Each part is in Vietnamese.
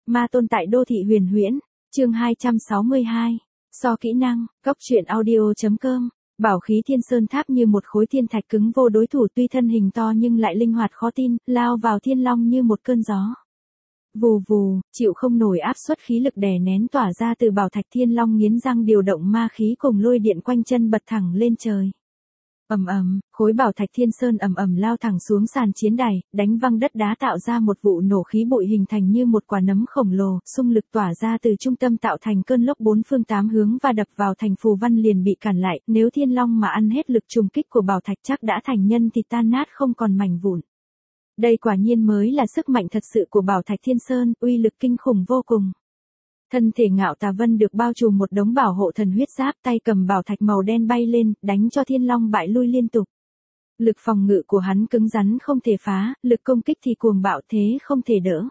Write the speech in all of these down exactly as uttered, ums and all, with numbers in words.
Ma tôn tại đô thị huyền huyễn, chương hai trăm sáu mươi hai. So kỹ năng, góc truyện audio.com. Bảo khí Thiên Sơn Tháp như một khối thiên thạch cứng vô đối thủ, tuy thân hình to nhưng lại linh hoạt khó tin, lao vào Thiên Long như một cơn gió. Vù vù, chịu không nổi áp suất khí lực đè nén tỏa ra từ bảo thạch, Thiên Long nghiến răng điều động ma khí cùng lôi điện quanh chân bật thẳng lên trời. Ầm ầm, khối bảo thạch Thiên Sơn ầm ầm lao thẳng xuống sàn chiến đài, đánh văng đất đá tạo ra một vụ nổ, khí bụi hình thành như một quả nấm khổng lồ, xung lực tỏa ra từ trung tâm tạo thành cơn lốc bốn phương tám hướng và đập vào thành phù văn liền bị cản lại, nếu Thiên Long mà ăn hết lực trùng kích của bảo thạch chắc đã thành nhân thịt tan nát không còn mảnh vụn. Đây quả nhiên mới là sức mạnh thật sự của bảo thạch Thiên Sơn, uy lực kinh khủng vô cùng. Thân thể Ngạo Tà Vân được bao trùm một đống bảo hộ thần huyết giáp, tay cầm bảo thạch màu đen bay lên, đánh cho Thiên Long bại lui liên tục. Lực phòng ngự của hắn cứng rắn không thể phá, lực công kích thì cuồng bạo thế không thể đỡ.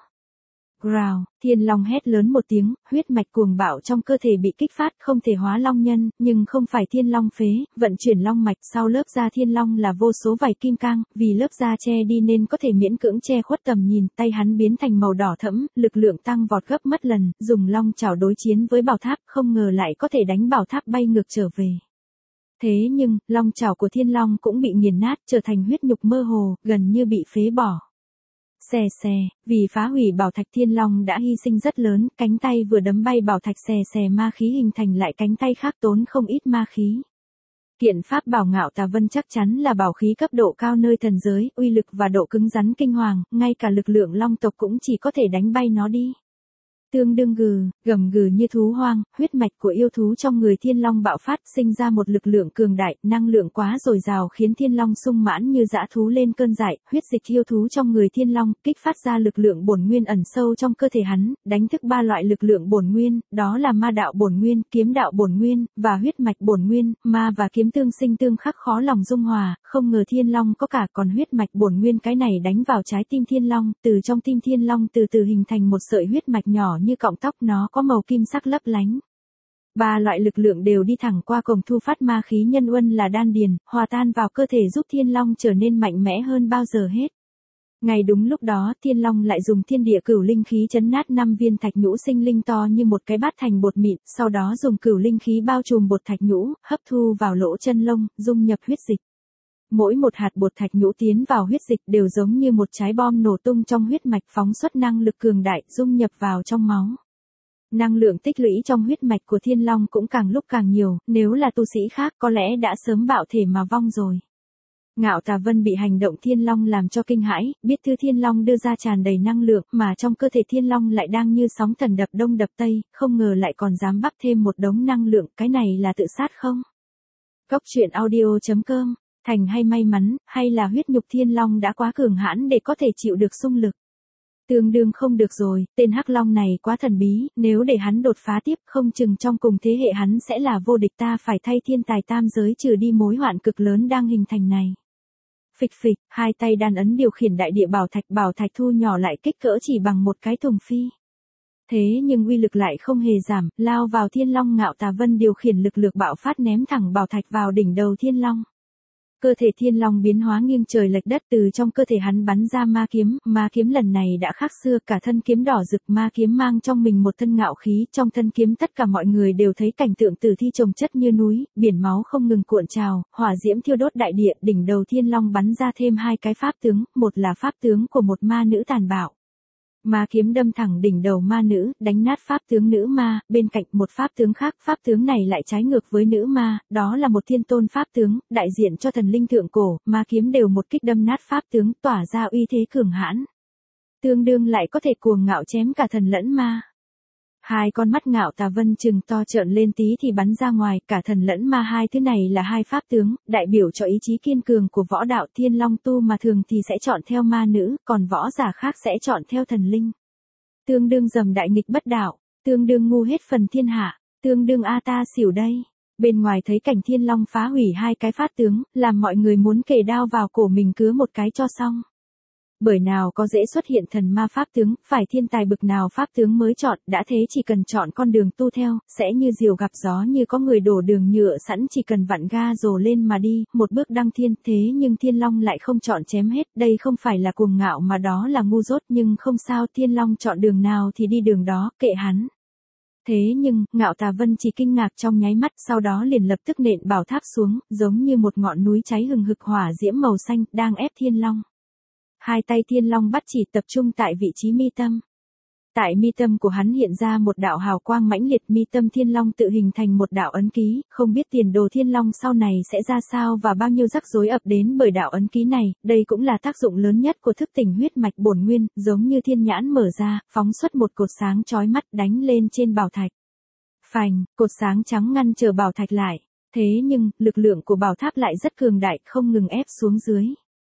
Growl, Thiên Long hét lớn một tiếng, huyết mạch cuồng bạo trong cơ thể bị kích phát, không thể hóa long nhân, nhưng không phải Thiên Long phế, vận chuyển long mạch, sau lớp da Thiên Long là vô số vảy kim cang, vì lớp da che đi nên có thể miễn cưỡng che khuất tầm nhìn, tay hắn biến thành màu đỏ thẫm, lực lượng tăng vọt gấp mất lần, dùng long chảo đối chiến với bảo tháp, không ngờ lại có thể đánh bảo tháp bay ngược trở về. Thế nhưng, long chảo của Thiên Long cũng bị nghiền nát, trở thành huyết nhục mơ hồ, gần như bị phế bỏ. Xè xè, vì phá hủy bảo thạch Thiên Long đã hy sinh rất lớn, cánh tay vừa đấm bay bảo thạch xè xè ma khí hình thành lại cánh tay khác tốn không ít ma khí. Kiện pháp bảo Ngạo Tà Vân chắc chắn là bảo khí cấp độ cao nơi thần giới, uy lực và độ cứng rắn kinh hoàng, ngay cả lực lượng long tộc cũng chỉ có thể đánh bay nó đi. Tương đương gừ, gầm gừ như thú hoang, huyết mạch của yêu thú trong người Thiên Long bạo phát, sinh ra một lực lượng cường đại, năng lượng quá dồi dào khiến Thiên Long sung mãn như dã thú lên cơn dại, huyết dịch yêu thú trong người Thiên Long kích phát ra lực lượng bổn nguyên ẩn sâu trong cơ thể hắn, đánh thức ba loại lực lượng bổn nguyên, đó là ma đạo bổn nguyên, kiếm đạo bổn nguyên và huyết mạch bổn nguyên, ma và kiếm tương sinh tương khắc khó lòng dung hòa, không ngờ Thiên Long có cả còn huyết mạch bổn nguyên, cái này đánh vào trái tim Thiên Long, từ trong tim Thiên Long từ từ hình thành một sợi huyết mạch nhỏ như cọng tóc, nó có màu kim sắc lấp lánh. Ba loại lực lượng đều đi thẳng qua cổng thu phát ma khí nhân uân là đan điền, hòa tan vào cơ thể giúp Thiên Long trở nên mạnh mẽ hơn bao giờ hết. Ngay đúng lúc đó, Thiên Long lại dùng thiên địa cửu linh khí chấn nát năm viên thạch nhũ sinh linh to như một cái bát thành bột mịn, sau đó dùng cửu linh khí bao trùm bột thạch nhũ, hấp thu vào lỗ chân lông, dung nhập huyết dịch. Mỗi một hạt bột thạch nhũ tiến vào huyết dịch đều giống như một trái bom nổ tung trong huyết mạch, phóng xuất năng lực cường đại, dung nhập vào trong máu. Năng lượng tích lũy trong huyết mạch của Thiên Long cũng càng lúc càng nhiều, nếu là tu sĩ khác có lẽ đã sớm bạo thể mà vong rồi. Ngạo Tà Vân bị hành động Thiên Long làm cho kinh hãi, biết thứ Thiên Long đưa ra tràn đầy năng lượng, mà trong cơ thể Thiên Long lại đang như sóng thần đập đông đập tây, không ngờ lại còn dám bắp thêm một đống năng lượng, cái này là tự sát không? Góc truyện audio.com. Thành hay may mắn, hay là huyết nhục Thiên Long đã quá cường hãn để có thể chịu được xung lực? Tương đương không được rồi, tên Hắc Long này quá thần bí, nếu để hắn đột phá tiếp, không chừng trong cùng thế hệ hắn sẽ là vô địch, ta phải thay thiên tài tam giới trừ đi mối hoạn cực lớn đang hình thành này. Phịch phịch, hai tay đan ấn điều khiển đại địa bảo thạch, bảo thạch thu nhỏ lại kích cỡ chỉ bằng một cái thùng phi. Thế nhưng uy lực lại không hề giảm, lao vào Thiên Long. Ngạo Tà Vân điều khiển lực lượng bạo phát ném thẳng bảo thạch vào đỉnh đầu Thiên Long. Cơ thể Thiên Long biến hóa nghiêng trời lệch đất, từ trong cơ thể hắn bắn ra ma kiếm, ma kiếm lần này đã khác xưa, cả thân kiếm đỏ rực, ma kiếm mang trong mình một thân ngạo khí, trong thân kiếm tất cả mọi người đều thấy cảnh tượng tử thi chồng chất như núi, biển máu không ngừng cuộn trào, hỏa diễm thiêu đốt đại địa, đỉnh đầu Thiên Long bắn ra thêm hai cái pháp tướng, một là pháp tướng của một ma nữ tàn bạo. Ma kiếm đâm thẳng đỉnh đầu ma nữ, đánh nát pháp tướng nữ ma, bên cạnh một pháp tướng khác, pháp tướng này lại trái ngược với nữ ma, đó là một thiên tôn pháp tướng, đại diện cho thần linh thượng cổ, ma kiếm đều một kích đâm nát pháp tướng, tỏa ra uy thế cường hãn. Tương đương lại có thể cuồng ngạo chém cả thần lẫn ma. Hai con mắt Ngạo Tà Vân trừng to, trợn lên tí thì bắn ra ngoài, cả thần lẫn ma, hai thứ này là hai pháp tướng, đại biểu cho ý chí kiên cường của võ đạo. Thiên Long tu mà thường thì sẽ chọn theo ma nữ, còn võ giả khác sẽ chọn theo thần linh. Tương đương dầm đại nghịch bất đạo, tương đương ngu hết phần thiên hạ, tương đương a ta xỉu đây. Bên ngoài thấy cảnh Thiên Long phá hủy hai cái pháp tướng, làm mọi người muốn kề đao vào cổ mình cứa một cái cho xong. Bởi nào có dễ xuất hiện thần ma pháp tướng, phải thiên tài bực nào pháp tướng mới chọn, đã thế chỉ cần chọn con đường tu theo, sẽ như diều gặp gió, như có người đổ đường nhựa sẵn, chỉ cần vặn ga rồ lên mà đi, một bước đăng thiên. Thế nhưng Thiên Long lại không chọn chém hết, đây không phải là cuồng ngạo mà đó là ngu dốt, nhưng không sao, Thiên Long chọn đường nào thì đi đường đó, kệ hắn. Thế nhưng, Ngạo Tà Vân chỉ kinh ngạc trong nháy mắt, sau đó liền lập tức nện bảo tháp xuống, giống như một ngọn núi cháy hừng hực hỏa diễm màu xanh, đang ép Thiên Long. Hai tay Thiên Long bắt chỉ tập trung tại vị trí mi tâm. Tại mi tâm của hắn hiện ra một đạo hào quang mãnh liệt, mi tâm Thiên Long tự hình thành một đạo ấn ký, không biết tiền đồ Thiên Long sau này sẽ ra sao và bao nhiêu rắc rối ập đến bởi đạo ấn ký này, đây cũng là tác dụng lớn nhất của thức tỉnh huyết mạch bổn nguyên, giống như thiên nhãn mở ra, phóng xuất một cột sáng chói mắt đánh lên trên bảo thạch. Phành, cột sáng trắng ngăn trở bảo thạch lại. Thế nhưng, lực lượng của bảo tháp lại rất cường đại, không ngừng ép xuống dưới.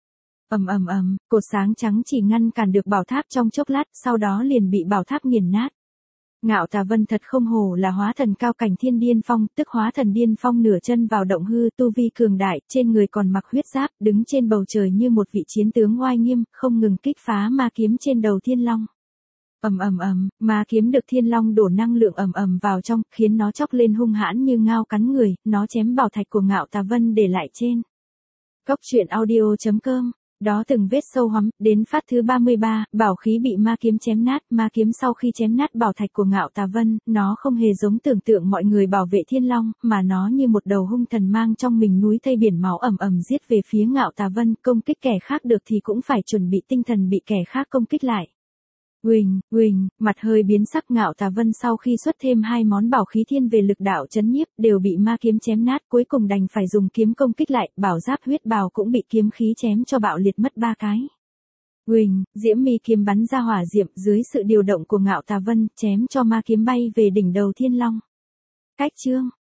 Ầm ầm ầm, cột sáng trắng chỉ ngăn cản được bảo tháp trong chốc lát, sau đó liền bị bảo tháp nghiền nát. Ngạo Tà Vân thật không hổ là hóa thần cao cảnh Thiên Điên Phong, tức hóa thần điên phong, nửa chân vào động hư, tu vi cường đại, trên người còn mặc huyết giáp, đứng trên bầu trời như một vị chiến tướng oai nghiêm, không ngừng kích phá ma kiếm trên đầu Thiên Long. Ầm ầm ầm, ma kiếm được Thiên Long đổ năng lượng ầm ầm vào trong, khiến nó chốc lên hung hãn như ngao cắn người, nó chém bảo thạch của Ngạo Tà Vân để lại trên. Cốc truyện audio chấm com. Đó từng vết sâu hoắm, đến phát thứ ba mươi ba, bảo khí bị ma kiếm chém nát, ma kiếm sau khi chém nát bảo thạch của Ngạo Tà Vân, nó không hề giống tưởng tượng mọi người bảo vệ Thiên Long, mà nó như một đầu hung thần mang trong mình núi thây biển máu ầm ầm giết về phía Ngạo Tà Vân, công kích kẻ khác được thì cũng phải chuẩn bị tinh thần bị kẻ khác công kích lại. Uỳnh, uỳnh, mặt hơi biến sắc, Ngạo Tà Vân sau khi xuất thêm hai món bảo khí thiên về lực đạo chấn nhiếp, đều bị ma kiếm chém nát, cuối cùng đành phải dùng kiếm công kích lại, bảo giáp huyết bào cũng bị kiếm khí chém cho bạo liệt mất ba cái. Uỳnh, diễm mi kiếm bắn ra hỏa diệm, dưới sự điều động của Ngạo Tà Vân, chém cho ma kiếm bay về đỉnh đầu Thiên Long. Cách chương